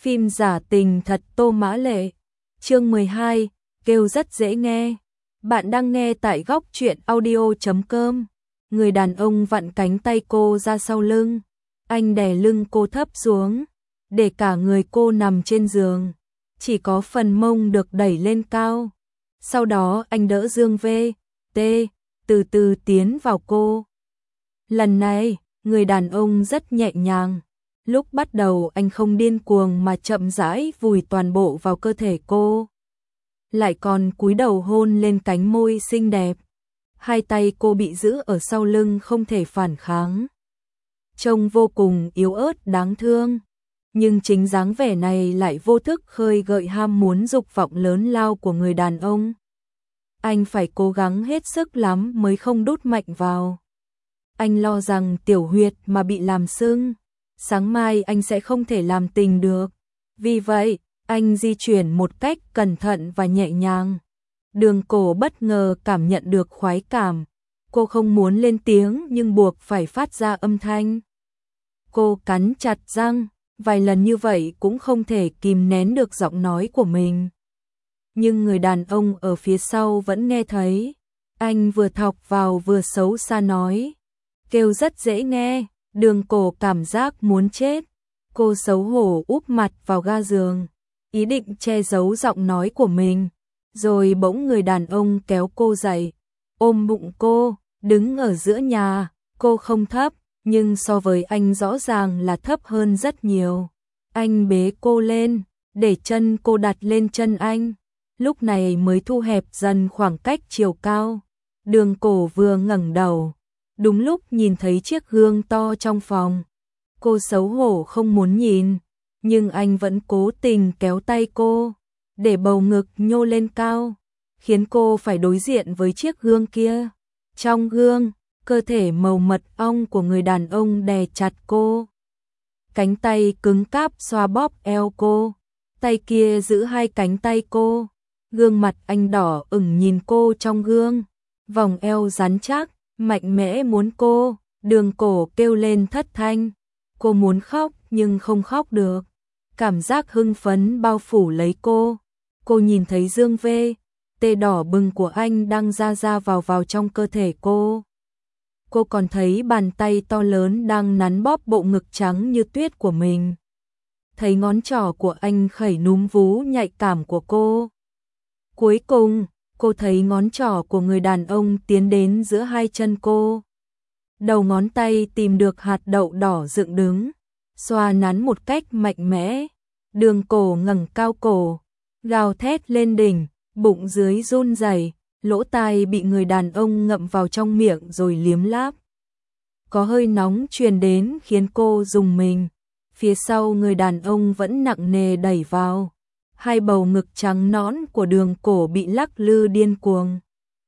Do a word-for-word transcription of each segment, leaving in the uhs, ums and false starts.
phim giả tình thật Tô Mã Lệ. Chương mười hai, kêu rất dễ nghe. Bạn đang nghe tại góc truyện audio chấm com. Người đàn ông vặn cánh tay cô ra sau lưng. Anh đè lưng cô thấp xuống, để cả người cô nằm trên giường. Chỉ có phần mông được đẩy lên cao. Sau đó anh đỡ Dương V. T. từ từ tiến vào cô. Lần này, người đàn ông rất nhẹ nhàng. Lúc bắt đầu anh không điên cuồng mà chậm rãi vùi toàn bộ vào cơ thể cô. Lại còn cúi đầu hôn lên cánh môi xinh đẹp. Hai tay cô bị giữ ở sau lưng không thể phản kháng. Trông vô cùng yếu ớt đáng thương. Nhưng chính dáng vẻ này lại vô thức khơi gợi ham muốn dục vọng lớn lao của người đàn ông. Anh phải cố gắng hết sức lắm mới không đút mạnh vào. Anh lo rằng tiểu huyệt mà bị làm sưng, sáng mai anh sẽ không thể làm tình được. Vì vậy, anh di chuyển một cách cẩn thận và nhẹ nhàng. Đường cổ bất ngờ cảm nhận được khoái cảm. Cô không muốn lên tiếng nhưng buộc phải phát ra âm thanh. Cô cắn chặt răng, vài lần như vậy cũng không thể kìm nén được giọng nói của mình. Nhưng người đàn ông ở phía sau vẫn nghe thấy. Anh vừa thọc vào vừa xấu xa nói. Kêu rất dễ nghe. Đường cổ cảm giác muốn chết. Cô xấu hổ úp mặt vào ga giường, ý định che giấu giọng nói của mình. Rồi bỗng người đàn ông kéo cô dậy, ôm bụng cô, đứng ở giữa nhà. Cô không thấp, nhưng so với anh rõ ràng là thấp hơn rất nhiều. Anh bế cô lên, để chân cô đặt lên chân anh. Lúc này mới thu hẹp dần khoảng cách chiều cao. Đường cổ vừa ngẩng đầu, đúng lúc nhìn thấy chiếc gương to trong phòng. Cô xấu hổ không muốn nhìn, nhưng anh vẫn cố tình kéo tay cô, để bầu ngực nhô lên cao, khiến cô phải đối diện với chiếc gương kia. Trong gương, cơ thể màu mật ong của người đàn ông đè chặt cô. Cánh tay cứng cáp xoa bóp eo cô, tay kia giữ hai cánh tay cô. Gương mặt anh đỏ ửng nhìn cô trong gương, vòng eo rắn chắc, mạnh mẽ muốn cô. Đường cổ kêu lên thất thanh. Cô muốn khóc nhưng không khóc được. Cảm giác hưng phấn bao phủ lấy cô. Cô nhìn thấy Dương V. T đỏ bừng của anh đang ra ra vào vào trong cơ thể cô. Cô còn thấy bàn tay to lớn đang nắn bóp bộ ngực trắng như tuyết của mình. Thấy ngón trỏ của anh khẩy núm vú nhạy cảm của cô. Cuối cùng, cô thấy ngón trỏ của người đàn ông tiến đến giữa hai chân cô. Đầu ngón tay tìm được hạt đậu đỏ dựng đứng, xoa nắn một cách mạnh mẽ. Đường cổ ngẩng cao cổ, gào thét lên đỉnh, bụng dưới run rẩy, lỗ tai bị người đàn ông ngậm vào trong miệng rồi liếm láp. Có hơi nóng truyền đến khiến cô rùng mình. Phía sau người đàn ông vẫn nặng nề đẩy vào. Hai bầu ngực trắng nõn của đường cổ bị lắc lư điên cuồng.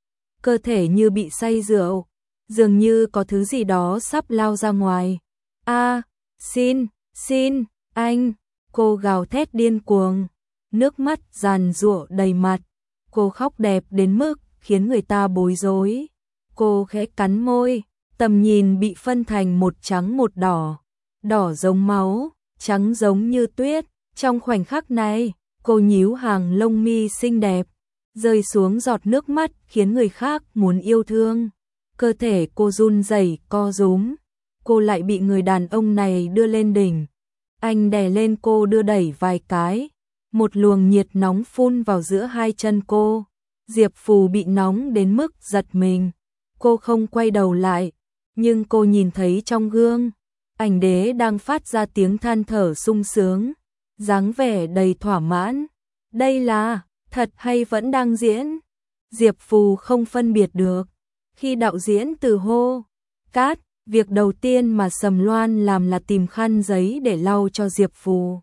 Cơ thể như bị say rượu, dường như có thứ gì đó sắp lao ra ngoài. A, xin, xin, anh, cô gào thét điên cuồng, nước mắt giàn giụa đầy mặt. Cô khóc đẹp đến mức khiến người ta bối rối. Cô khẽ cắn môi, tầm nhìn bị phân thành một trắng một đỏ. Đỏ giống máu, trắng giống như tuyết. Trong khoảnh khắc này, cô nhíu hàng lông mi xinh đẹp, rơi xuống giọt nước mắt khiến người khác muốn yêu thương. Cơ thể cô run rẩy co rúm. Cô lại bị người đàn ông này đưa lên đỉnh. Anh đè lên cô đưa đẩy vài cái. Một luồng nhiệt nóng phun vào giữa hai chân cô. Diệp Phù bị nóng đến mức giật mình. Cô không quay đầu lại, nhưng cô nhìn thấy trong gương, ảnh đế đang phát ra tiếng than thở sung sướng, dáng vẻ đầy thỏa mãn. Đây là thật hay vẫn đang diễn? Diệp Phù không phân biệt được. Khi đạo diễn từ hô cát, việc đầu tiên mà Sầm Loan làm là tìm khăn giấy để lau cho Diệp Phù.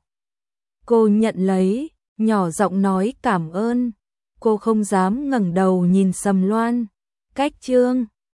Cô nhận lấy, nhỏ giọng nói cảm ơn. Cô không dám ngẩng đầu nhìn Sầm Loan. Cách chương